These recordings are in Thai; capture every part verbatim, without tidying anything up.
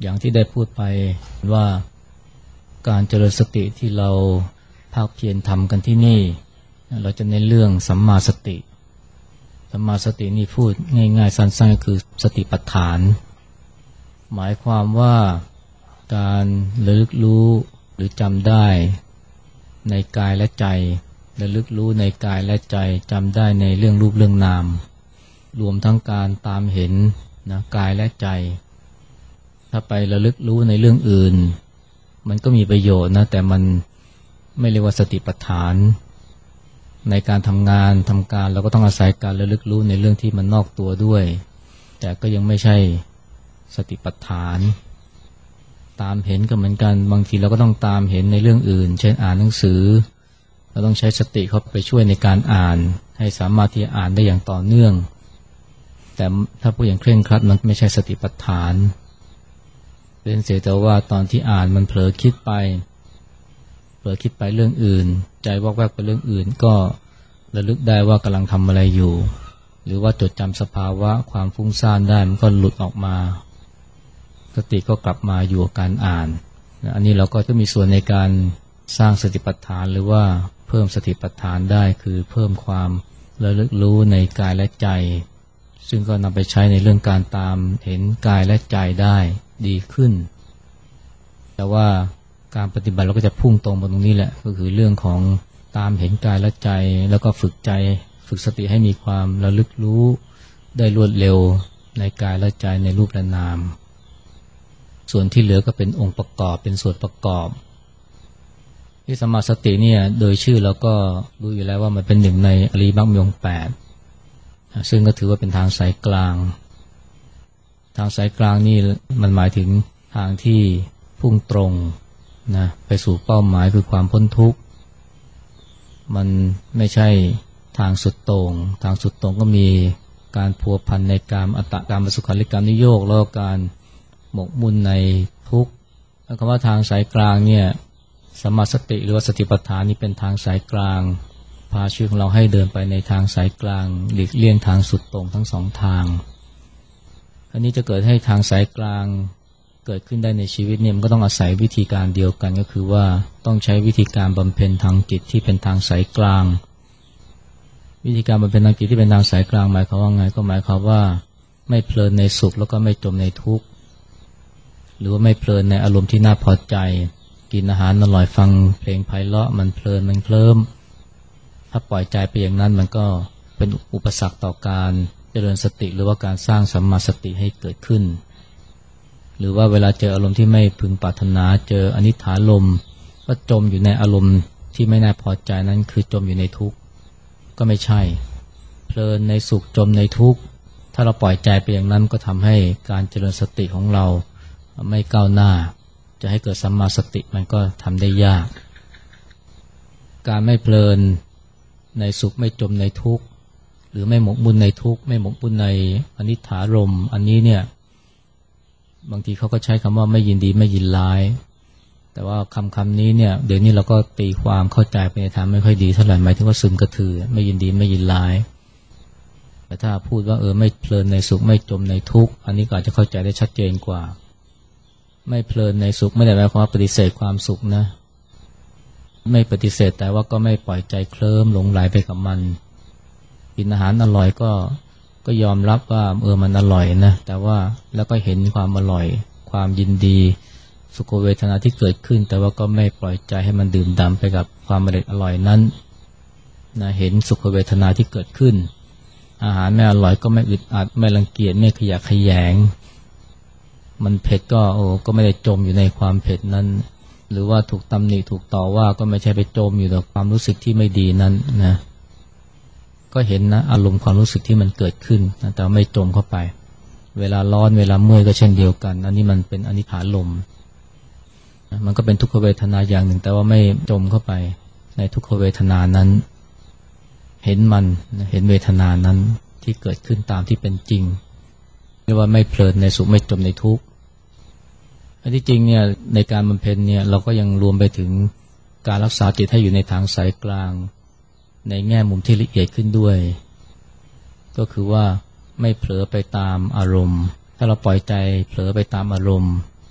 อย่างที่ได้พูดไปว่าการเจริญสติที่เราภาคเพียรทำกันที่นี่เราจะเน้นเรื่องสัมมาสติสัมมาสตินี่พูดง่ายๆสั้นๆก็คือสติปัฏฐานหมายความว่าการระลึกรู้หรือจำได้ในกายและใจระลึกรู้ในกายและใจจำได้ในเรื่องรูปเรื่องนามรวมทั้งการตามเห็นนะกายและใจถ้าไประลึกรู้ในเรื่องอื่นมันก็มีประโยชน์นะแต่มันไม่เรียกว่าสติปัฏฐานในการทำงานทำการเราก็ต้องอาศัยการระลึกรู้ในเรื่องที่มันนอกตัวด้วยแต่ก็ยังไม่ใช่สติปัฏฐานตามเห็นก็เหมือนกันบางทีเราก็ต้องตามเห็นในเรื่องอื่นเช่นอ่านหนังสือเราต้องใช้สติเข้าไปช่วยในการอ่านให้สามารถที่จะอ่านได้อย่างต่อเนื่องแต่ถ้าพูดอย่างเคร่งครัดมันไม่ใช่สติปัฏฐานเป็นเสียแต่ว่าตอนที่อ่านมันเผลอคิดไปเผลอคิดไปเรื่องอื่นใจวอกแวกไปเรื่องอื่นก็ระลึกได้ว่ากำลังทำอะไรอยู่หรือว่าจดจำสภาวะความฟุ้งซ่านได้มันก็หลุดออกมาสติก็กลับมาอยู่กับการอ่านอันนี้เราก็จะมีส่วนในการสร้างสติปัฏฐานหรือว่าเพิ่มสติปัฏฐานได้คือเพิ่มความระลึกรู้ในกายและใจซึ่งก็นำไปใช้ในเรื่องการตามเห็นกายและใจได้ดีขึ้นแต่ว่าการปฏิบัติเราก็จะพุ่งตรงไปตรงนี้แหละก็คือเรื่องของตามเห็นกายและใจแล้วก็ฝึกใจฝึกสติให้มีความระลึกรู้ได้รวดเร็วในกายและใจในรูปและนามส่วนที่เหลือก็เป็นองค์ประกอบเป็นส่วนประกอบที่สัมมาสติเนี่ยโดยชื่อเราก็รู้อยู่แล้วว่ามันเป็นหนึ่งในอริยมรรคมีองค์แปดซึ่งก็ถือว่าเป็นทางสายกลางทางสายกลางนี่มันหมายถึงทางที่พุ่งตรงนะไปสู่เป้าหมายคือความพ้นทุกข์มันไม่ใช่ทางสุดโต่งทางสุดโต่งก็มีการพัวพันในกามอัตตกามสุขันลิกามนิโยคแล้วการหมกมุ่นในทุกข์คำว่าทางสายกลางเนี่ยสัมมาสติหรือว่าสติปัฏฐานนี่เป็นทางสายกลางพาชีวิตของเราให้เดินไปในทางสายกลางหลีกเลี่ยงทางสุดโต่งทั้งสองทางอันนี้จะเกิดให้ทางสายกลางเกิดขึ้นได้ในชีวิตเนี่ยมันก็ต้องอาศัยวิธีการเดียวกันก็คือว่าต้องใช้วิธีการบำเพ็ญทางจิตที่เป็นทางสายกลางวิธีการบำเพ็ญทางจิตที่เป็นทางสายกลางหมายความว่าไงก็หมายความว่าไม่เพลินในสุขแล้วก็ไม่จมในทุกข์หรือว่าไม่เพลินในอารมณ์ที่น่าพอใจกินอาหารอร่อยฟังเพลงไพเราะมันเพลินมันเคลิ้มถ้าปล่อยใจไปอย่างนั้นมันก็เป็นอุปสรรคต่อการเจริญสติหรือว่าการสร้างสัมมาสติให้เกิดขึ้นหรือว่าเวลาเจออารมณ์ที่ไม่พึงปรารถนาเจออนิจฐานลมก็จมอยู่ในอารมณ์ที่ไม่น่าพอใจนั้นคือจมอยู่ในทุกข์ก็ไม่ใช่เพลินในสุขจมในทุกข์ถ้าเราปล่อยใจไปอย่างนั้นก็ทำให้การเจริญสติของเราไม่ก้าวหน้าจะให้เกิดสัมมาสติมันก็ทำได้ยากการไม่เพลินในสุขไม่จมในทุกข์หรือไม่หมกมุ่นในทุกข์ไม่หมกมุ่นในอนิจฐารมณ์อันนี้เนี่ยบางทีเขาก็ใช้คำว่าไม่ยินดีไม่ยินร้ายแต่ว่าคำคำนี้เนี่ยเดี๋ยวนี้เราก็ตีความเข้าใจไปในทางไม่ค่อยดีเท่าไหร่หมายถึงว่าซึมกระถือไม่ยินดีไม่ยินร้ายแต่ถ้าพูดว่าเออไม่เพลินในสุขไม่จมในทุกข์อันนี้ก็อาจจะเข้าใจได้ชัดเจนกว่าไม่เพลินในสุขไม่ได้หมายความว่าปฏิเสธความสุขนะไม่ปฏิเสธแต่ว่าก็ไม่ปล่อยใจเคลิ้มหลงไหลไปกับมันกินอาหารอร่อยก็ก็ยอมรับว่าเออมันอร่อยนะแต่ว่าแล้วก็เห็นความอร่อยความยินดีสุขเวทนาที่เกิดขึ้นแต่ว่าก็ไม่ปล่อยใจให้มันดื่มด่ำไปกับความอร่อยนั้นนะเห็นสุขเวทนาที่เกิดขึ้นอาหารไม่อร่อยก็ไม่อึดอัดไม่รังเกียจไม่ขยะแขยงมันเผ็ดก็โอ้ก็ไม่ได้จมอยู่ในความเผ็ดนั้นหรือว่าถูกตำหนิถูกต่อว่าก็ไม่ใช่ไปจมอยู่กับความรู้สึกที่ไม่ดีนั้นนะก็เห็นนะอารมณ์ความรู้สึกที่มันเกิดขึ้นนะแต่ไม่จมเข้าไปเวลาร้อนเวลาเมื่อยก็เช่นเดียวกันอันนี้มันเป็นอนิจฐานลมนะมันก็เป็นทุกขเวทนาอย่างหนึ่งแต่ว่าไม่จมเข้าไปในทุกขเวทนานั้นเห็นมันนะเห็นเวทนานั้นที่เกิดขึ้นตามที่เป็นจริงเรียกว่าไม่เพลินในสุขไม่จมในทุกข์อันที่จริงเนี่ยในการบำเพ็ญเนี่ยเราก็ยังรวมไปถึงการรักษาจิตให้อยู่ในทางสายกลางในแง่มุมที่ละเอียดขึ้นด้วยก็คือว่าไม่เผลอไปตามอารมณ์ถ้าเราปล่อยใจเผลอไปตามอารมณ์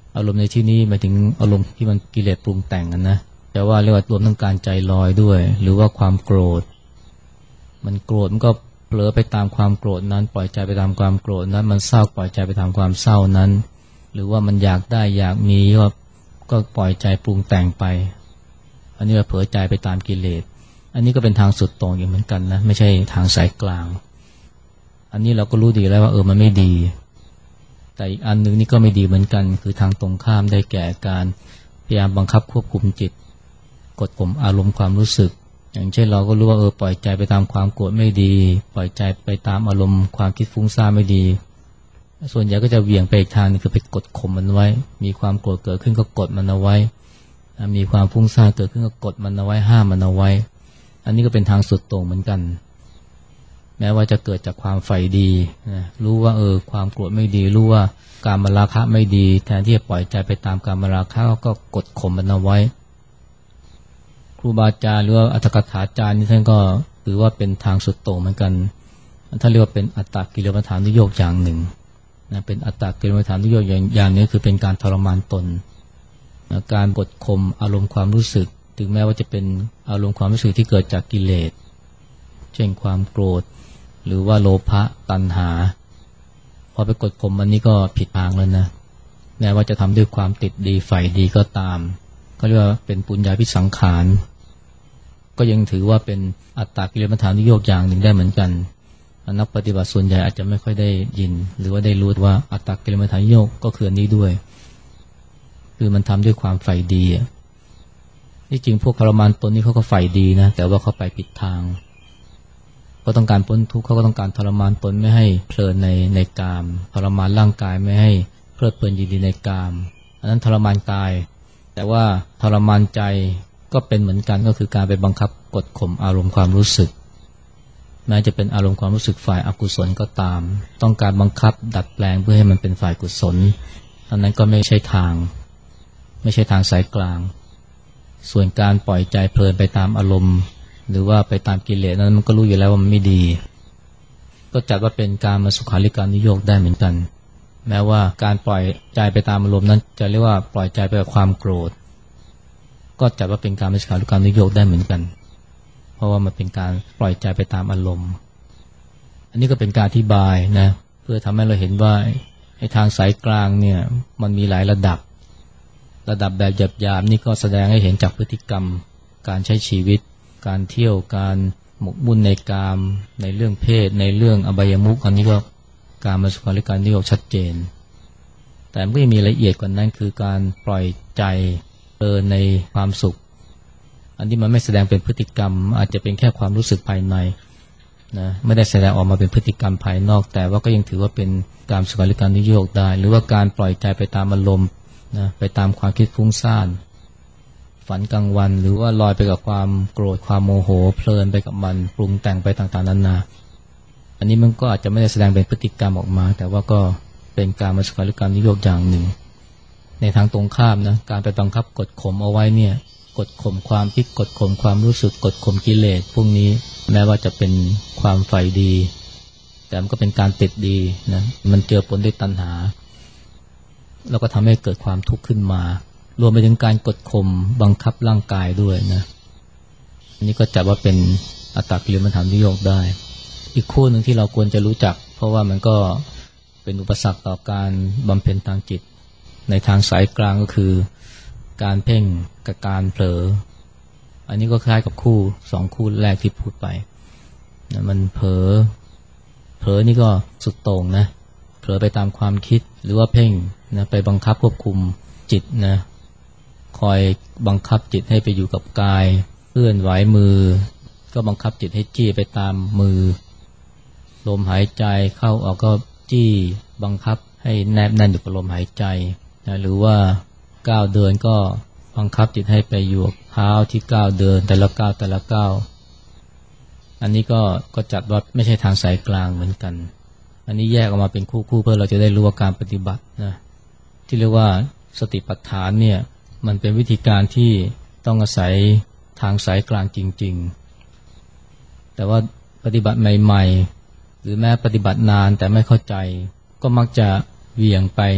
อารมณ์ในที่นี้หมายถึงอารมณ์ที่มันกิเลสปรุงแต่งกันนะแต่ว่าเรียกว่ารวมทั้งการใจลอยด้วยหรือว่าความโกรธมันโกรธมันก็เผลอไปตามความโกรธนั้นปล่อยใจไปตามความโกรธนั้นมันเศร้าปล่อยใจไปตามความเศร้านั้นหรือว่ามันอยากได้อยากมีก็ก็ปล่อยใจปรุงแต่งไปอันนี้เราเผลอใจไปตามกิเลสอันนี้ก็เป็นทางสุดโต่งอย่างเหมือนกันนะไม่ใช่ทางสายกลางอันนี้เราก็รู้ดีแล้วว่าเออมันไม่ดีแต่อีกอันนึงนี่ก็ไม่ดีเหมือนกันคือทางตรงข้ามได้แก่การพยายามบังคับควบคุมจิตกดข่มอารมณ์ความรู้สึกอย่างเช่นเราก็รู้ว่าเออปล่อยใจไปตามความโกรธไม่ดีปล่อยใจไปตามอารมณ์ความคิดฟุ้งซ่านไม่ดีส่วนใหญ่ก็จะเหวี่ยงไปอีกทางนึงคือไปกดข่มมันไว้มีความโกรธเกิดขึ้นก็กดมันเอาไว้มีความฟุ้งซ่านเกิดขึ้นก็กดมันเอาไว้ห้ามมันเอาไว้อันนี้ก็เป็นทางสุดโต่งเหมือนกันแม้ว่าจะเกิดจากความใฝ่ดีนะรู้ว่าเออความโกรธไม่ดีรู้ว่าการมราคะไม่ดีแทนที่จะปล่อยใจไปตามการมราคะก็กดข่มมันเอาไว้ครูบาอาจารย์หรือว่าอัตถกถาจารย์นี่ท่านก็ถือว่าเป็นทางสุดโต่งเหมือนกันท่านเรียกว่าเป็นอัตตกิลมัฏฐานุโยคอย่างหนึ่งนะเป็นอัตตกิลมัฏฐานุโยคอย่างอย่างนี้คือเป็นการทรมานตนนะการกดข่มอารมณ์ความรู้สึกถึงแม้ว่าจะเป็นอารมณ์ความรู้สึกที่เกิดจากกิเลสเช่นความโกรธหรือว่าโลภะตัณหาพอไปกดข่มมันนี่ก็ผิดทางแล้วนะแม้ว่าจะทำด้วยความติดดีใฝ่ดีก็ตามก็เรียกว่าเป็นปุญญาภิสังขารก็ยังถือว่าเป็นอัตตกิลมัฏฐานุโยคอย่างหนึ่งได้เหมือนกันนักปฏิบัติส่วนใหญ่อาจจะไม่ค่อยได้ยินหรือว่าได้รู้ว่าอัตตกิลมัฏฐานุโยคก็คืออันนี้ด้วยคือมันทำด้วยความใฝ่ดีที่จริงพวกทรมานตนนี่เขาก็ใฝ่ดีนะแต่ว่าเขาไปผิดทางเขาต้องการพ้นทุกข์เขาก็ต้องการทรมานตนไม่ให้เพลินในในกามทรมานร่างกายไม่ให้เพลิดเพลินยินดีในกามอันนั้นทรมานกายแต่ว่าทรมานใจก็เป็นเหมือนกันก็คือการไปบังคับกดข่มอารมณ์ความรู้สึกแม้จะเป็นอารมณ์ความรู้สึกฝ่ายอกุศลก็ตามต้องการบังคับดัดแปลงเพื่อให้มันเป็นฝ่ายกุศลอันนั้นก็ไม่ใช่ทางไม่ใช่ทางสายกลางส่วนการปล่อยใจเพลินไปตามอารมณ์หรือว่าไปตามกิเลสนั้นมันก็รู้อยู่แล้วว่ามันไม่ดีก็จัดว่าเป็นการมาสุขาริการนิโยคได้เหมือนกันแม้ว่าการปล่อยใจไปตามอารมณ์นั้นจะเรียกว่าปล่อยใจไปกับความโกรธก็จัดว่าเป็นการมาสุขาริการนิโยคได้เหมือนกันเพราะว่ามันเป็นการปล่อยใจไปตามอารมณ์อันนี้ก็เป็นการอธิบายนะเพื่อทำให้เราเห็นว่าไอ้ทางสายกลางเนี่ยมันมีหลายระดับระดับแบบหยาบๆนี่ก็แสดงให้เห็นจากพฤติกรรมการใช้ชีวิตการเที่ยวการหมกมุ่นในกามในเรื่องเพศในเรื่องอบายมุขอันนี้ก็การมาสุขาริการนิโยคชัดเจนแต่ไม่มีละเอียดกว่านั้นคือการปล่อยใจเพลินในความสุขอันนี้มันไม่แสดงเป็นพฤติกรรมอาจจะเป็นแค่ความรู้สึกภายในนะไม่ได้แสดงออกมาเป็นพฤติกรรมภายนอกแต่ว่าก็ยังถือว่าเป็นการสุขาริการนิโยคได้หรือว่าการปล่อยใจไปตามอารมณ์นะไปตามความคิดฟุ้งซ่านฝันกลางวันหรือว่าลอยไปกับความโกรธความโมโหเพลินไปกับมันปรุงแต่งไปต่างๆนานาอันนี้มันก็อาจจะไม่ได้แสดงเป็นพฤติกรรมออกมาแต่ว่าก็เป็นการมาสุขาริการนิโยคอย่างหนึ่งในทางตรงข้ามนะการไปบังคับกดข่มเอาไว้เนี่ยกดข่มความคิดกดข่มความรู้สึกกดข่มกิเลสพวกนี้แม้ว่าจะเป็นความใฝ่ดีแต่มันก็เป็นการติดดีนะมันเจือปนด้วยตัณหาแล้วก็ทำให้เกิดความทุกข์ขึ้นมารวมไปถึงการกดข่มบังคับร่างกายด้วยนะอันนี้ก็จัดว่าเป็นอัตตกิลมัฏฐานุโยคได้อีกคู่หนึ่งที่เราควรจะรู้จักเพราะว่ามันก็เป็นอุปสรรคต่อการบำเพ็ญทางจิตในทางสายกลางก็คือการเพ่งกับการเผลออันนี้ก็คล้ายกับคู่สองคู่แรกที่พูดไปนะมันเผลอเผลอนี่ก็สุดโต่งนะเผลอไปตามความคิดหรือว่าเพ่งนะไปบังคับควบคุมจิตนะคอยบังคับจิตให้ไปอยู่กับกายเคลื่อนไหวมือก็บังคับจิตให้จี้ไปตามมือลมหายใจเข้าออกก็จี้บังคับให้แนบแน่นอยู่กับลมหายใจนะหรือว่าก้าวเดินก็บังคับจิตให้ไปอยู่กับเท้าที่ก้าวเดินแต่ละก้าวแต่ละก้าวอันนี้ก็ก็จัดว่าไม่ใช่ทางสายกลางเหมือนกันอันนี้แยกออกมาเป็นคู่ๆเพื่อเราจะได้รู้ว่าการปฏิบัตินะที่เรียกว่าสติปัฏฐานเนี่ยมันเป็นวิธีการที่ต้องอาศัยทางสายกลางจริงๆแต่ว่าปฏิบัติใหม่ๆหรือแม้ปฏิบัตินานแต่ไม่เข้าใจก็มักจะเหวี่ยงไป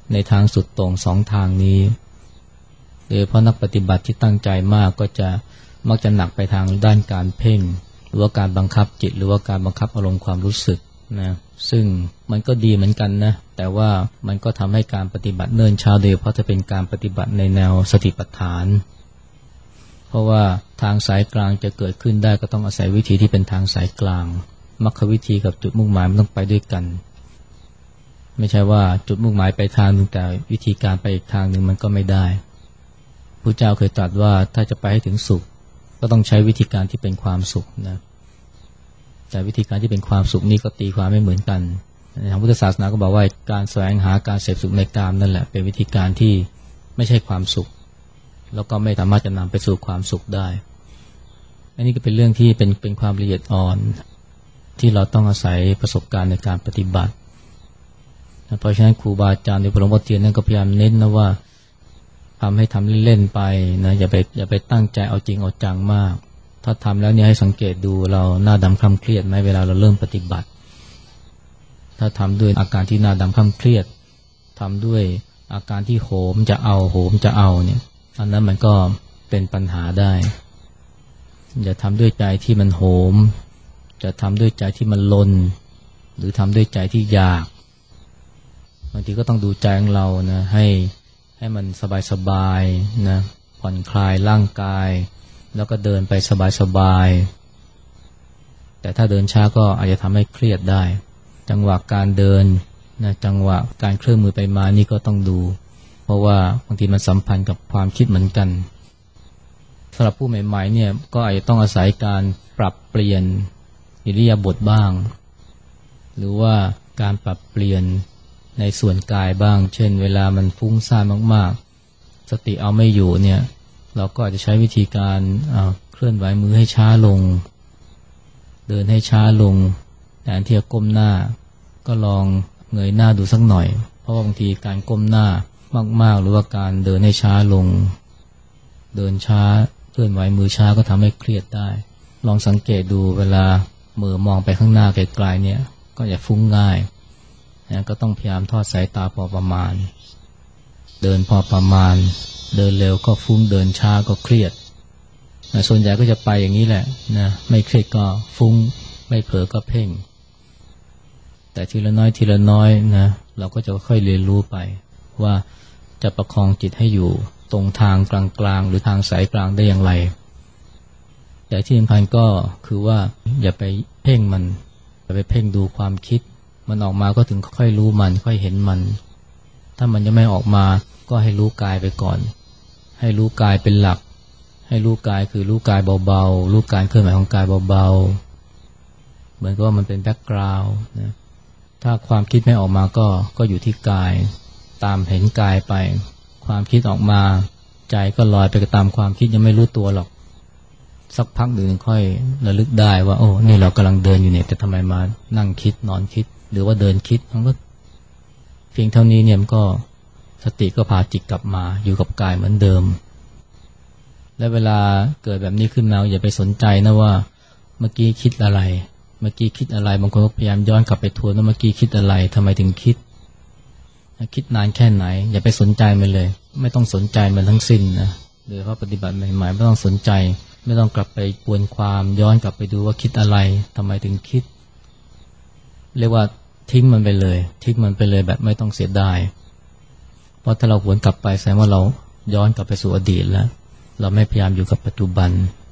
ในทางสุดโต่งสองทางนี้โดยเพราะนักปฏิบัติที่ตั้งใจมากก็จะมักจะหนักไปทางด้านการเพ่งหรือว่าการบังคับจิตหรือว่าการบังคับอารมณ์ความรู้สึกนะซึ่งมันก็ดีเหมือนกันนะแต่ว่ามันก็ทำให้การปฏิบัติเนิ่นช้าโดยเพราะจะเป็นการปฏิบัติในแนวสติปัฏฐานเพราะว่าทางสายกลางจะเกิดขึ้นได้ก็ต้องอาศัยวิธีที่เป็นทางสายกลางมรรควิธีกับจุดมุ่งหมายมันต้องไปด้วยกันไม่ใช่ว่าจุดมุ่งหมายไปทางนึงแต่วิธีการไปอีกทางนึงมันก็ไม่ได้พระเจ้าเคยตรัสว่าถ้าจะไปให้ถึงสุขก็ต้องใช้วิธีการที่เป็นความสุขนะแต่วิธีการที่เป็นความสุขนี่ก็ตีความไม่เหมือนกันในทางพุทธศาสนาก็บอกว่าการแสวงหาการเสพสุขในกามนั่นแหละเป็นวิธีการที่ไม่ใช่ความสุขแล้วก็ไม่สามารถจะนำไปสู่ความสุขได้อันนี้ก็เป็นเรื่องที่เป็นเป็นความละเอียดอ่อนที่เราต้องอาศัยประสบการณ์ในการปฏิบัติเพราะฉะนั้นครูบาอาจารย์ในหลวงพ่อเทียนนั่นก็พยายามเน้นนะว่าทำให้ทำเล่นๆไปนะอย่าไปอย่าไปตั้งใจเอาจริงเอาจังมากถ้าทำแล้วเนี่ยให้สังเกตดูเราหน้าดำคล้ำเครียดไหมเวลาเราเริ่มปฏิบัติถ้าทำด้วยอาการที่หน้าดำคล้ำเครียดทำด้วยอาการที่โหมจะเอาโหมจะเอาเนี่ยอันนั้นมันก็เป็นปัญหาได้อย่าทำด้วยใจที่มันโหมจะทำด้วยใจที่มันลนหรือทำด้วยใจที่อยากบางทีก็ต้องดูใจของเรานะให้ให้มันสบายๆนะผ่อนคลายร่างกายแล้วก็เดินไปสบายๆแต่ถ้าเดินช้าก็อาจจะทำให้เครียดได้จังหวะการเดินนะจังหวะการเคลื่อนมือไปมานี่ก็ต้องดูเพราะว่าบางทีมันสัมพันธ์กับความคิดเหมือนกันสำหรับผู้ใหม่ๆเนี่ยก็อาจจะต้องอาศัยการปรับเปลี่ยนอิริยาบถบ้างหรือว่าการปรับเปลี่ยนในส่วนกายบ้างเช่นเวลามันฟุ้งซ่านมากๆสติเอาไม่อยู่เนี่ยเราก็อาจจะใช้วิธีการเคลื่อนไหวมือให้ช้าลงเดินให้ช้าลงแทนที่จะก้มหน้าก็ลองเงยหน้าดูสักหน่อยเพราะบางทีการก้มหน้ามากๆหรือว่าการเดินให้ช้าลงเดินช้าเคลื่อนไหวมือช้าก็ทำให้เครียดได้ลองสังเกตดูเวลามือมองไปข้างหน้าไกลๆเนี่ยก็อย่าฟุ้งง่ายนะก็ต้องพยายามทอดสายตาพอประมาณเดินพอประมาณเดินเร็วก็ฟุ้งเดินช้าก็เครียดนะส่วนใหญ่ก็จะไปอย่างนี้แหละนะไม่เครียดก็ฟุ้งไม่เผลอก็เพ่งแต่ทีละน้อยทีละน้อยนะเราก็จะค่อยเรียนรู้ไปว่าจะประคองจิตให้อยู่ตรงทางกลางๆหรือทางสายกลางได้อย่างไรแต่ที่สำคัญก็คือว่าอย่าไปเพ่งมันอย่าไปเพ่งดูความคิดมันออกมาก็ถึงค่อยรู้มันค่อยเห็นมันถ้ามันยังไม่ออกมาก็ให้รู้กายไปก่อนให้รู้กายเป็นหลักให้รู้กายคือรู้กายเบาๆรู้การเคลื่อนไหวของกายเบาๆเหมือนกับว่ามันเป็นแบ็คกราวด์นะถ้าความคิดไม่ออกมาก็ก็อยู่ที่กายตามเห็นกายไปความคิดออกมาใจก็ลอยไปตามความคิดยังไม่รู้ตัวหรอกสักพักหนึ่งค่อยระลึกได้ว่าโอ้นี่เรากำลังเดินอยู่เนี่ยแต่ทำไมมานั่งคิดนอนคิดหรือว่าเดินคิดมันก็เพียงเท่านี้เนี่ยมันก็สติก็พาจิตกลับมาอยู่กับกายเหมือนเดิมและเวลาเกิดแบบนี้ขึ้นมาอย่าไปสนใจนะว่าเมื่อกี้คิดอะไรเมื่อกี้คิดอะไรบางคนก็พยายามย้อนกลับไปทวนว่าเมื่อกี้คิดอะไรทำไมถึงคิดคิดนานแค่ไหนอย่าไปสนใจมันเลยไม่ต้องสนใจมันทั้งสิ้นนะโดยเฉพาะปฏิบัติใหม่ๆไม่ต้องสนใจไม่ต้องกลับไปปวนความย้อนกลับไปดูว่าคิดอะไรทำไมถึงคิดเรียกว่าทิ้งมันไปเลยทิ้งมันไปเลยแบบไม่ต้องเสียดายเพราะถ้าเราหวนกลับไปแสดงว่าเราย้อนกลับไปสู่อดีตแล้วเราไม่พยายามอยู่กับปัจจุบัน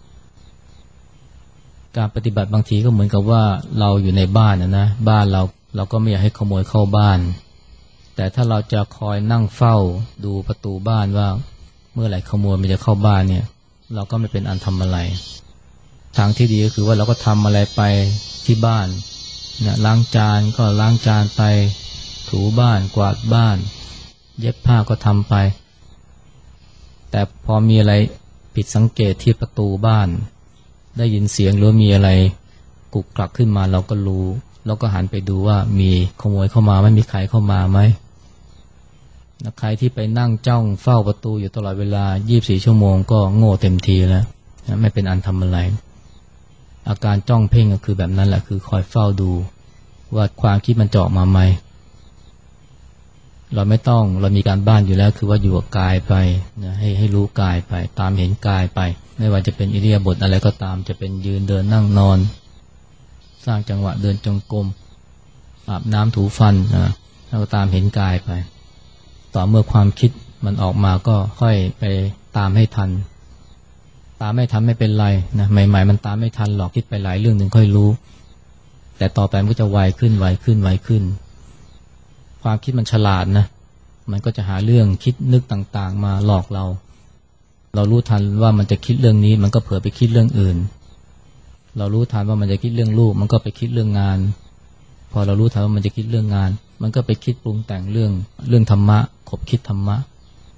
การปฏิบัติบางทีก็เหมือนกับว่าเราอยู่ในบ้านนะนะบ้านเราเราก็ไม่อยากให้ขโมยเข้าบ้านแต่ถ้าเราจะคอยนั่งเฝ้าดูประตูบ้านว่าเมื่อไหร่ขโมยมันจะเข้าบ้านเนี่ยเราก็ไม่เป็นอันทำอะไรทางที่ดีก็คือว่าเราก็ทำอะไรไปที่บ้านนะล้างจานก็ล้างจานไปถูบ้านกวาดบ้านเย็บผ้าก็ทำไปแต่พอมีอะไรผิดสังเกตที่ประตูบ้านได้ยินเสียงหรือมีอะไรกุกกักขึ้นมาเราก็รู้แล้วก็หันไปดูว่ามีขโมยเข้ามาไม่มีใครเข้ามาไหมใครที่ไปนั่งจ้องเฝ้าประตูอยู่ตลอดเวลายี่สิบสี่ชั่วโมงก็โง่เต็มทีแล้วไม่เป็นอันทำอะไรอาการจ้องเพ่งก็คือแบบนั้นแหละคือคอยเฝ้าดูว่าความคิดมันจะออกมาไหมเราไม่ต้องเรามีการบ้านอยู่แล้วคือว่าอยู่กับกายไปนะให้ให้รู้กายไปตามเห็นกายไปไม่ว่าจะเป็นอิริยาบถอะไรก็ตามจะเป็นยืนเดินนั่งนอนสร้างจังหวะเดินจงกรมอาบน้ำถูฟันนะแล้วก็ตามเห็นกายไปต่อเมื่อความคิดมันออกมาก็ค่อยไปตามให้ทันตามไม่ทันไม่เป็นไรนะใหม่ๆมันตามไม่ทันหรอกคิดไปหลายเรื่องหนึ่งค่อยรู้แต่ต่อไปมันก็จะไวขึ้นไวขึ้นไวขึ้นความคิดมันฉลาดนะมันก็จะหาเรื่องคิดนึกต่างๆมาหลอกเราเรารู้ทันว่ามันจะคิดเรื่องนี้มันก็เผลอไปคิดเรื่องอื่นเรารู้ทันว่ามันจะคิดเรื่องลูกมันก็ไปคิดเรื่องงานพอเรารู้ทันว่ามันจะคิดเรื่องงานมันก็ไปคิดปรุงแต่งเรื่องเรื่องธรรมะขบคิดธรรมะ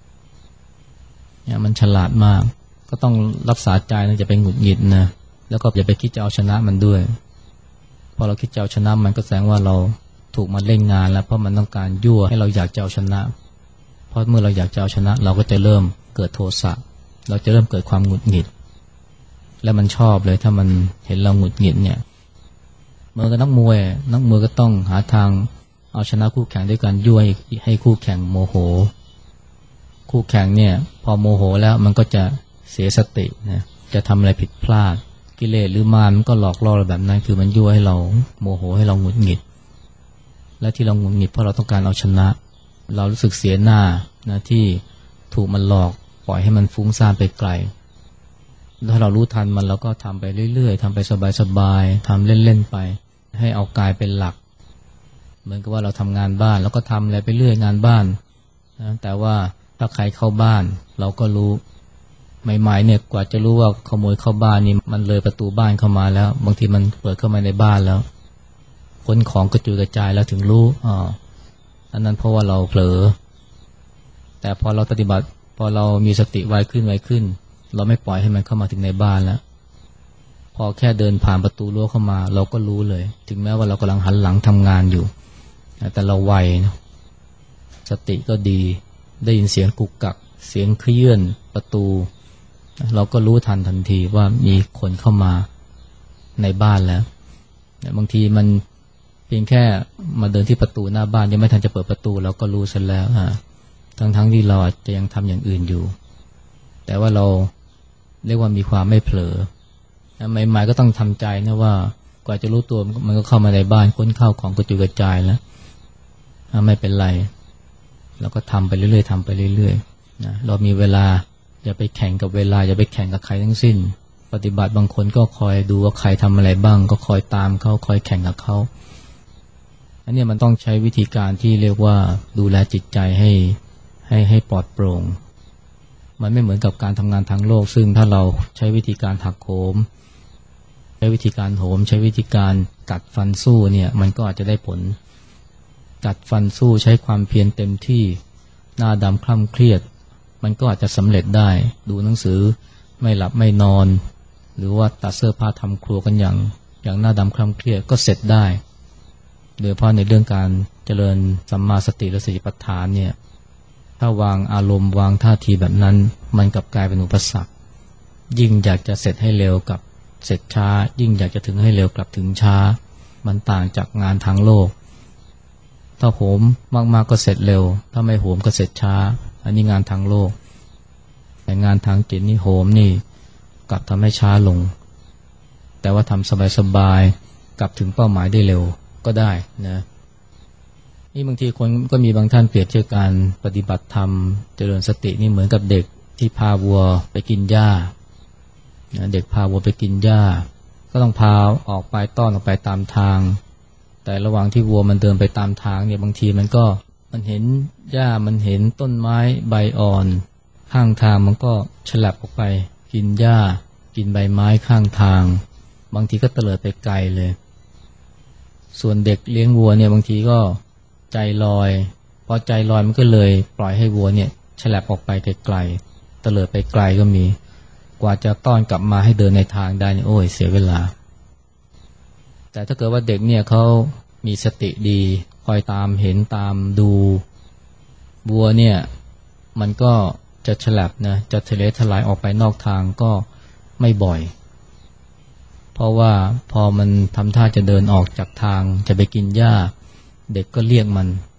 เนี่ยมันฉลาดมากก็ต้องรักษาใจนะจะไปหงุดหงิดนะแล้วก็อย่าไปคิดจะเอาชนะมันด้วยพอเราคิดจะเอาชนะมันก็แสดงว่าเราถูกมันเล่นงานแล้วเพราะมันต้องการยั่วให้เราอยากจะเอาชนะเพราะเมื่อเราอยากจะเอาชนะเราก็จะเริ่มเกิดโทสะเราจะเริ่มเกิดความหงุดหงิดและมันชอบเลยถ้ามันเห็นเราหงุดหงิดเนี่ยเมื่อกับนักมวยนักมวยก็ต้องหาทางเอาชนะคู่แข่งด้วยการยั่วให้คู่แข่งโมโหคู่แข่งเนี่ยพอโมโหแล้วมันก็จะเสียสตินะจะทำอะไรผิดพลาดกิเลสหรือมารมันก็หลอกล่อเราแบบนั้นคือมันยั่วให้เราโมโหให้เราหงุดหงิดและที่เราหงุดหงิดเพราะเราต้องการเอาชนะเรารู้สึกเสียหน้านะที่ถูกมันหลอกปล่อยให้มันฟุ้งซ่านไปไกลถ้าเรารู้ทันมันเราก็ทำไปเรื่อยๆทำไปสบายๆทำเล่นๆไปให้เอากายเป็นหลักเหมือนกับว่าเราทำงานบ้านแล้วก็ทำอะไรไปเรื่อยงานบ้านนะแต่ว่าถ้าใครเข้าบ้านเราก็รู้ใหม่ๆเนี่ยกว่าจะรู้ว่าขโมยเข้าบ้านนี่มันเลยประตูบ้านเข้ามาแล้วบางทีมันเปิดเข้ามาในบ้านแล้วขนของกระจุยกระจายแล้วถึงรู้อ๋ออันนั้นเพราะว่าเราเผลอแต่พอเราปฏิบัติพอเรามีสติไวขึ้นไวขึ้นเราไม่ปล่อยให้มันเข้ามาถึงในบ้านแล้วพอแค่เดินผ่านประตูรั้วเข้ามาเราก็รู้เลยถึงแม้ว่าเรากำลังหันหลังทำงานอยู่แต่เราไวนะสติก็ดีได้ยินเสียงกุกกักเสียงเคลื่อนประตูเราก็รู้ทันทันทีว่ามีคนเข้ามาในบ้านแล้วบางทีมันเพียงแค่มาเดินที่ประตูหน้าบ้านยังไม่ทันจะเปิดประตูเราก็รู้ซะแล้วทั้งทั้งที่เราอาจจะยังทำอย่างอื่นอยู่แต่ว่าเราเรียกว่ามีความไม่เผลอใหม่ๆก็ต้องทำใจนะว่ากว่าจะรู้ตัวมันก็เข้ามาในบ้านค้นเข้าของกระจุยกระจายแล้วไม่เป็นไรเราก็ทำไปเรื่อยๆทำไปเรื่อยๆนะเรามีเวลาอย่าไปแข่งกับเวลาอย่าไปแข่งกับใครทั้งสิ้นปฏิบัติบางคนก็คอยดูว่าใครทำอะไรบ้างก็คอยตามเขาคอยแข่งกับเขาอันนี้มันต้องใช้วิธีการที่เรียกว่าดูแลจิตใจให้ให้ให้ปลอดโปร่งมันไม่เหมือนกับการทำงานทางโลกซึ่งถ้าเราใช้วิธีการหักโหมใช้วิธีการโหมใช้วิธีการกัดฟันสู้เนี่ยมันก็อาจจะได้ผลกัดฟันสู้ใช้ความเพียรเต็มที่หน้าดำคล่ำเครียดมันก็อาจจะสำเร็จได้ดูหนังสือไม่หลับไม่นอนหรือว่าตัดเสื้อผ้าทำครัวกันอย่างอย่างหน้าดำคล่ำเครียดก็เสร็จได้โดยเฉพาะในเรื่องการเจริญสัมมาสติและสติปัฏฐานเนี่ยถ้าวางอารมณ์วางท่าทีแบบนั้นมันกลับกลายเป็นอุปสรรคยิ่งอยากจะเสร็จให้เร็วกับเสร็จช้ายิ่งอยากจะถึงให้เร็วกลับถึงช้ามันต่างจากงานทางโลกถ้าโหมมากๆก็เสร็จเร็วถ้าไม่โหมก็เสร็จช้าอันนี้งานทางโลกแต่งานทางจิตนี่โหมนี่กลับทำให้ช้าลงแต่ว่าทำสบายๆกลับถึงเป้าหมายได้เร็วก็ได้นะนี่บางทีคนก็มีบางท่านเปรียบเทียบการปฏิบัติธรรมเจริญสตินี่เหมือนกับเด็กที่พาวัวไปกินหญ้าเด็กพาวัวไปกินหญ้าก็ต้องพาออกไปต้อนออกไปตามทางแต่ระหว่างที่วัวมันเดินไปตามทางเนี่ยบางทีมันก็มันเห็นหญ้ามันเห็นต้นไม้ใบอ่อนข้างทางมันก็ฉลับออกไปกินหญ้ากินใบไม้ข้างทางบางทีก็เตลิดไปไกลเลยส่วนเด็กเลี้ยงวัวเนี่ยบางทีก็ใจลอยพอใจลอยมันก็เลยปล่อยให้วัวเนี่ยฉลับออกไปไกลๆเตลิดไปไกลก็มีกว่าจะต้อนกลับมาให้เดินในทางได้เนี่ยโอ้ยเสียเวลาแต่ถ้าเกิดว่าเด็กเนี่ยเขามีสติดีคอยตามเห็นตามดูวัวเนี่ยมันก็จะฉลับนะจะทะเลทลายออกไปนอกทางก็ไม่บ่อยเพราะว่าพอมันทำท่าจะเดินออกจากทางจะไปกินหญ้าเด็กก็เรียกมัน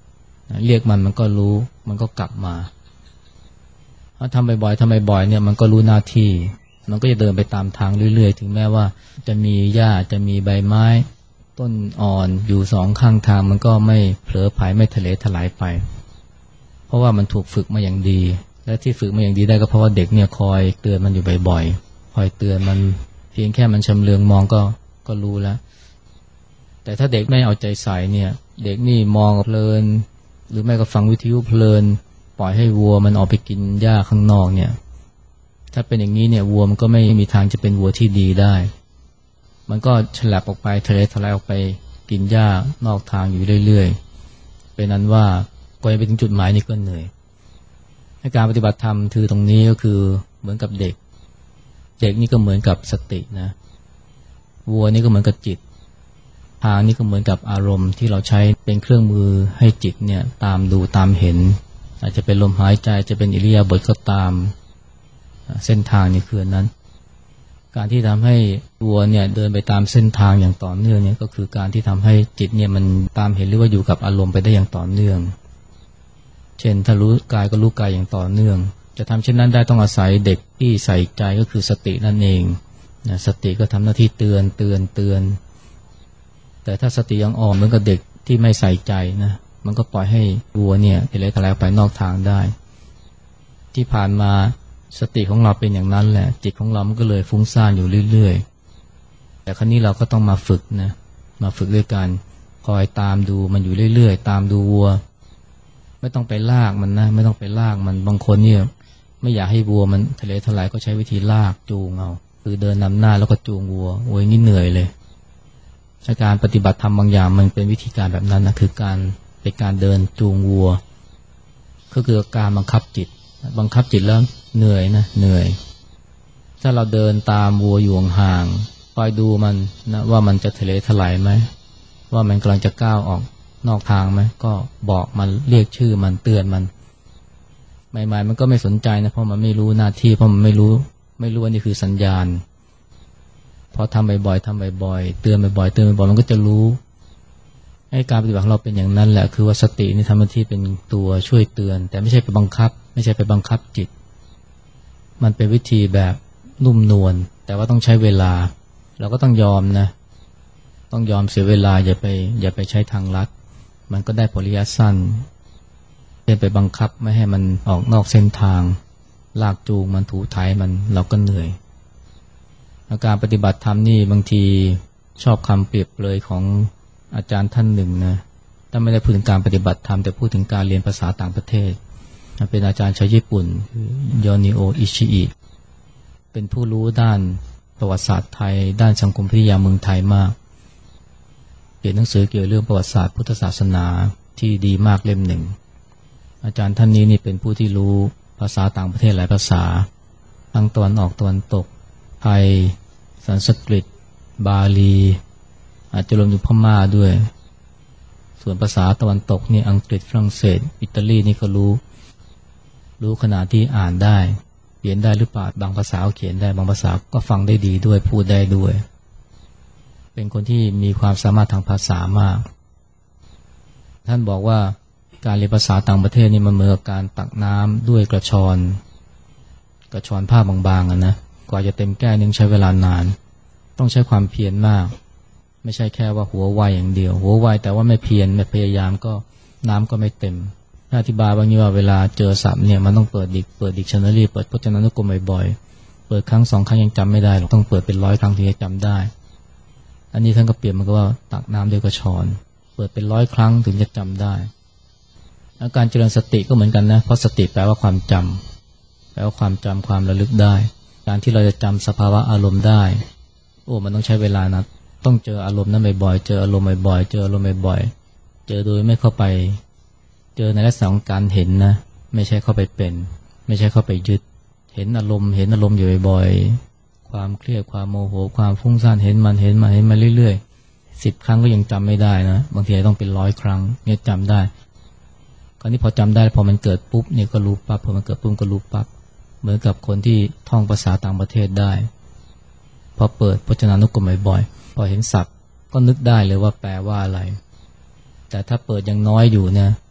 เรียกมันมันก็รู้มันก็กลับมาถ้าทำบ่อยๆทำบ่อยๆเนี่ยมันก็รู้หน้าที่มันก็จะเดินไปตามทางเรื่อยๆถึงแม้ว่าจะมีหญ้าจะมีใบไม้ต้นอ่อนอยู่สองข้างทางมันก็ไม่เผลอไผลไม่ทะเลถลายไปเพราะว่ามันถูกฝึกมาอย่างดีและที่ฝึกมาอย่างดีได้ก็เพราะว่าเด็กเนี่ยคอยเตือนมันอยู่บ่อยๆคอยเตือนมันเพียงแค่มันชำเลืองมองก็ก็รู้แล้วแต่ถ้าเด็กไม่เอาใจใส่เนี่ยเด็กนี่มองเพลินหรือไม่ก็ฟังวิทยุเพลินปล่อยให้วัวมันออกไปกินหญ้าข้างนอกเนี่ยถ้าเป็นอย่างนี้เนี่ยวัวมันก็ไม่มีทางจะเป็นวัวที่ดีได้มันก็ฉลับออกไปทะเลทลายออกไปกินหญ้านอกทางอยู่เรื่อยๆเป็นนั้นว่ากว่าจะไปถึงจุดหมายนี่ก็เหนื่อยให้การปฏิบัติธรรมคือตรงนี้ก็คือเหมือนกับเด็กเด็กนี่ก็เหมือนกับสตินะวัวนี่ก็เหมือนกับจิตทางนี่ก็เหมือนกับอารมณ์ที่เราใช้เป็นเครื่องมือให้จิตเนี่ยตามดูตามเห็นอาจจะเป็นลมหายใจจะเป็นอิริยาบถก็ตามเส้นทางนี่คือนั้นการที่ทำให้วัวเนี่ยเดินไปตามเส้นทางอย่างต่อเนื่องเนี่ยก็คือการที่ทำให้จิตเนี่ยมันตามเห็นหรือว่าอยู่กับอารมณ์ไปได้อย่างต่อเนื่องเช่นถ้ารู้กายก็รู้กายอย่างต่อเนื่องจะทำเช่นนั้นได้ต้องอาศัยเด็กที่ใส่ใจก็คือสตินั่นเองนะสติก็ทำหน้าที่เตือนเตือนเตือนแต่ถ้าสติยังอ่อนเหมือนกับเด็กที่ไม่ใส่ใจนะมันก็ปล่อยให้วัวเนี่ยทะเลทลายไปนอกทางได้ที่ผ่านมาสติของเราเป็นอย่างนั้นแหละจิตของเรามันก็เลยฟุ้งซ่านอยู่เรื่อยๆแต่ครั้นี้เราก็ต้องมาฝึกนะมาฝึกด้วยกันคอยตามดูมันอยู่เรื่อยๆตามดูวัวไม่ต้องไปลากมันนะไม่ต้องไปลากมันบางคนเนี่ยไม่อยากให้วัวมันทะเลทลายก็ใช้วิธีลากจูงเอาคือเดินนำหน้าแล้วก็จูงวัวโอ้ยนี่เหนื่อยเลยการปฏิบัติธรรมบางอย่างมันเป็นวิธีการแบบนั้นนะคือการเป็นการเดินจูงวัวก็คือการบังคับจิตบังคับจิตแล้วเหนื่อยนะเหนื่อยถ้าเราเดินตามวัวอยู่ห่างคอยดูมันนะว่ามันจะทะเลถลายไหมว่ามันกำลังจะก้าวออกนอกทางไหมก็บอกมันเรียกชื่อมันเตือนมันใหม่ๆมันก็ไม่สนใจนะเพราะมันไม่รู้หน้าที่เพราะมันไม่รู้ไม่รู้ว่านี่คือสัญญาณพอทำบ่อยๆทำบ่อยๆเตือนบ่อยๆเตือนบ่อยๆมันก็จะรู้ให้การปฏิบัติของเราเป็นอย่างนั้นแหละคือว่าสตินี่ทำหน้าที่เป็นตัวช่วยเตือนแต่ไม่ใช่ไปบังคับไม่ใช่ไปบังคับจิตมันเป็นวิธีแบบนุ่มนวลแต่ว่าต้องใช้เวลาเราก็ต้องยอมนะต้องยอมเสียเวลาอย่าไปอย่าไปใช้ทางลัดมันก็ได้ผลระยะสั้นเป็นไปบังคับไม่ให้มันออกนอกเส้นทางลากจูงมันถูถ่ายมันเราก็เหนื่อยอาการปฏิบัติธรรมนี่บางทีชอบคำเปรียบเลยของอาจารย์ท่านหนึ่งนะถ้าไม่ได้พูดถึงการปฏิบัติธรรมแต่พูดถึงการเรียนภาษาต่างประเทศเป็นอาจารย์ชาวญี่ปุ่นยอนิโออิชิอิเป็นผู้รู้ด้านประวัติศาสตร์ไทยด้านสังคมวิทยาเมืองไทยมากเขียนหนังสือเกี่ยวเรื่องประวัติศาสตร์พุทธศาสนาที่ดีมากเล่มหนึ่งอาจารย์ท่านนี้นี่เป็นผู้ที่รู้ภาษาต่างประเทศหลายภาษาทั้งตะวันออกตะวันตกไทยสันสกฤตบาลีอาจจะรวมอยู่พม่าด้วยส่วนภาษาตะวันตกนี่อังกฤษฝรั่งเศสอิตาลีนี่ก็รู้รู้ขนาดที่อ่านได้เขียนได้หรือเปล่าบางภาษาเขียนได้บางภาษาก็ฟังได้ดีด้วยพูดได้ด้วยเป็นคนที่มีความสามารถทางภาษามากท่านบอกว่าการเรียนภาษาต่างประเทศนี่มันเหมือนกับการตักน้ำด้วยกระชอนกระชอนผ้าบางๆอ่ะนะกว่าจะเต็มแก้วนึงใช้เวลานานต้องใช้ความเพียรมากไม่ใช่แค่ว่าหัวไวอย่างเดียวหัวไวแต่ว่าไม่เพียรไม่พยายามก็น้ำก็ไม่เต็มอธิบายบางอย่างว่าเวลาเจอศัพท์เนี่ยมันต้องเปิดดิกเปิดดิกชันนารีเปิดพจนานุกรมบ่อยๆเปิดครั้งสองครั้งยังจำไม่ได้หรอกต้องเปิดเป็นร้อยครั้งถึงจะจำได้อันนี้ท่านก็เปรียบมันก็ว่าตักน้ำด้วยกระชอนเปิดเป็นร้อยครั้งถึงจะจำได้อาการเจริญสติก็เหมือนกันนะเพราะสติแปลว่าความจำแปลว่าความจำความระลึกได้การที่เราจะจำสภาวะอารมณ์ได้โอ้มันต้องใช้เวลานะต้องเจออารมณ์นั้นบ่อยๆเจออารมณ์บ่อยๆเจออารมณ์บ่อยๆเจอโดยไม่เข้าไปเจอในลักษณะของการเห็นนะไม่ใช่เข้าไปเป็นไม่ใช่เข้าไปยึดเห็นอารมณ์เห็นอารมณ์อยู่บ่อยๆความเครียดความโมโหความฟุ้งซ่านเห็นมันเห็นมาเห็นมาเรื่อยๆสิบครั้งก็ยังจำไม่ได้นะบางทีต้องเป็นร้อยครั้งเนี่ยจำได้คราวนี้พอจำได้พอมันเกิดปุ๊บเนี่ยก็รู้ปั๊บพอมันเกิดปุ๊บก็รู้ปั๊บเหมือนกับคนที่ท่องภาษาต่างประเทศได้พอเปิดพจนานุกรมบ่อยๆพอเห็นศัพท์ก็นึกได้เลยว่าแปลว่าอะไรแต่ถ้าเปิดยังน้อยอยู่เนี่ย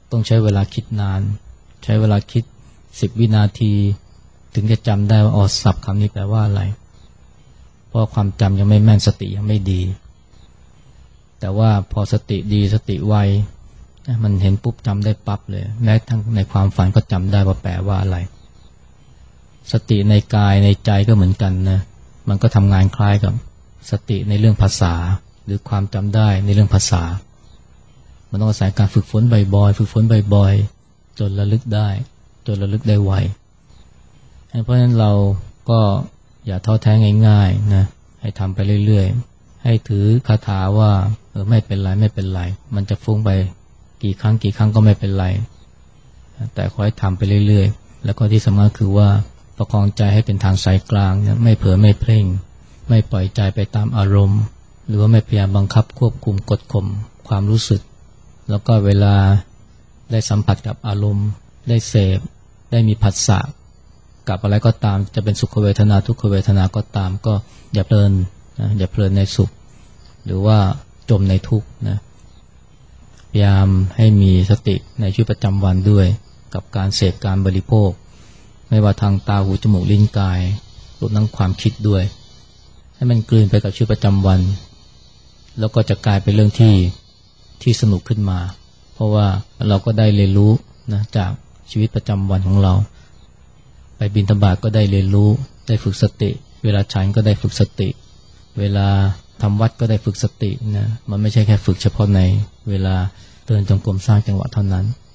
ต้องใช้เวลาคิดนานใช้เวลาคิดสิบวินาทีถึงจะจำได้ว่าอ๋อศัพท์คำนี้แปลว่าอะไรเพราะความจำยังไม่แม่นสติยังไม่ดีแต่ว่าพอสติดีสติไวมันเห็นปุ๊บจำได้ปั๊บเลยแม้ทั้งในความฝันก็จำได้ว่าแปลว่าอะไรสติในกายในใจก็เหมือนกันนะมันก็ทำงานคล้ายกับสติในเรื่องภาษาหรือความจำได้ในเรื่องภาษามันต้องอาศัยการฝึกฝนบ่อยๆฝึกฝนบ่อยๆจนระลึกได้จนระลึกได้ไวเพราะฉะนั้นเราก็อย่าท้อแท้ง่ายๆนะให้ทำไปเรื่อยๆให้ถือคาถาว่าเออไม่เป็นไรไม่เป็นไรมันจะฟุ้งไปกี่ครั้งกี่ครั้งก็ไม่เป็นไรแต่ขอให้ทำไปเรื่อยๆแล้วก็ที่สำคัญคือว่าประคองใจให้เป็นทางสายกลางนะไม่เผลอไม่เพ่งไม่ปล่อยใจไปตามอารมณ์หรือว่าไม่พยายามบังคับควบคุมกดข่มความรู้สึกแล้วก็เวลาได้สัมผัสกับอารมณ์ได้เสพได้มีผัสสะกับอะไรก็ตามจะเป็นสุขเวทนาทุกขเวทนาก็ตามก็อย่าเพลินนะอย่าเพลินในสุขหรือว่าจมในทุกข์นะพยายามให้มีสติในชีวิตประจำวันด้วยกับการเสพการบริโภคไม่ว่าทางตาหูจมูกลิ้นกายรวมทั้งความคิดด้วยให้มันกลืนไปกับชีวิตประจำวันแล้วก็จะกลายเป็นเรื่องที่ที่สนุกขึ้นมาเพราะว่าเราก็ได้เรียนรู้นะจากชีวิตประจำวันของเราไปบิณฑบาตก็ได้เรียนรู้ได้ฝึกสติเวลาฉันก็ได้ฝึกสติเวลาทำวัดก็ได้ฝึกสตินะมันไม่ใช่แค่ฝึกเฉพาะในเวลาเดินจงกรมสร้างจังหวะเท่านั้น